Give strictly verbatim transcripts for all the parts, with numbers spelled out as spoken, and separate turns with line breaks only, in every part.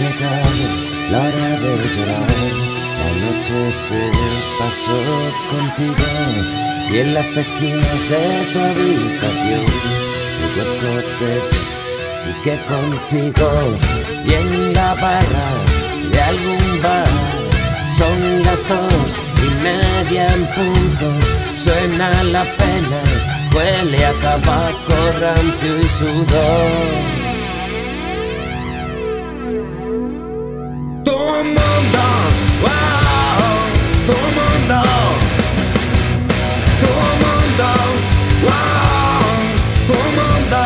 llegado la hora de llorar. La noche se pasó contigo y en las esquinas de tu habitación tu hueco techo sigue contigo. Y en la barra de algún bar son las dos y media en punto. Suena la pena, huele a tabaco, rancio y sudor. Tu mundo, wow, tu mundo, tu mundo, wow, tu mundo.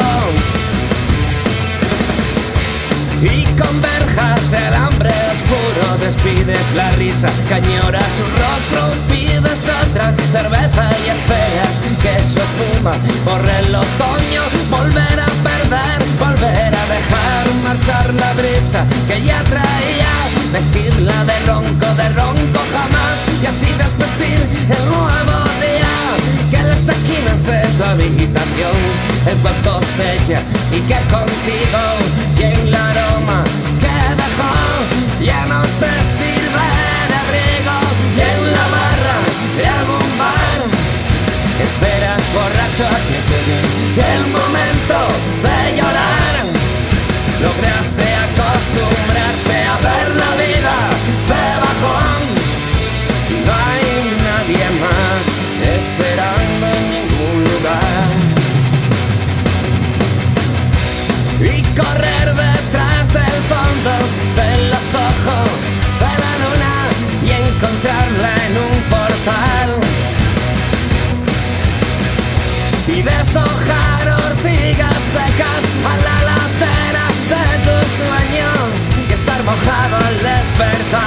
Y con verjas de alambre oscuro despides la risa que añora su rostro. Pides otra cerveza y esperas que su espuma borre el otoño. Volver a perder, volver a dejar marchar la brisa que ya traía. Vestirla de ronco, de ronco jamás, y así desvestir el nuevo día. Que en las esquinas de tu habitación el cuerpo fecha sigue contigo. Y en el aroma que dejó ya no te sirve de abrigo. Y en la barra de algún bar esperas borracho a que llegue el momento de llorar. Lograste acostumbrarte a ver la vida de bajón y no hay nadie más esperando en ningún lugar. Y correr detrás del fondo de los ojos de la luna y encontrarla en un portal. Y deshojar ortigas secas a la ladera de tu sueño y estar mojado al despertar.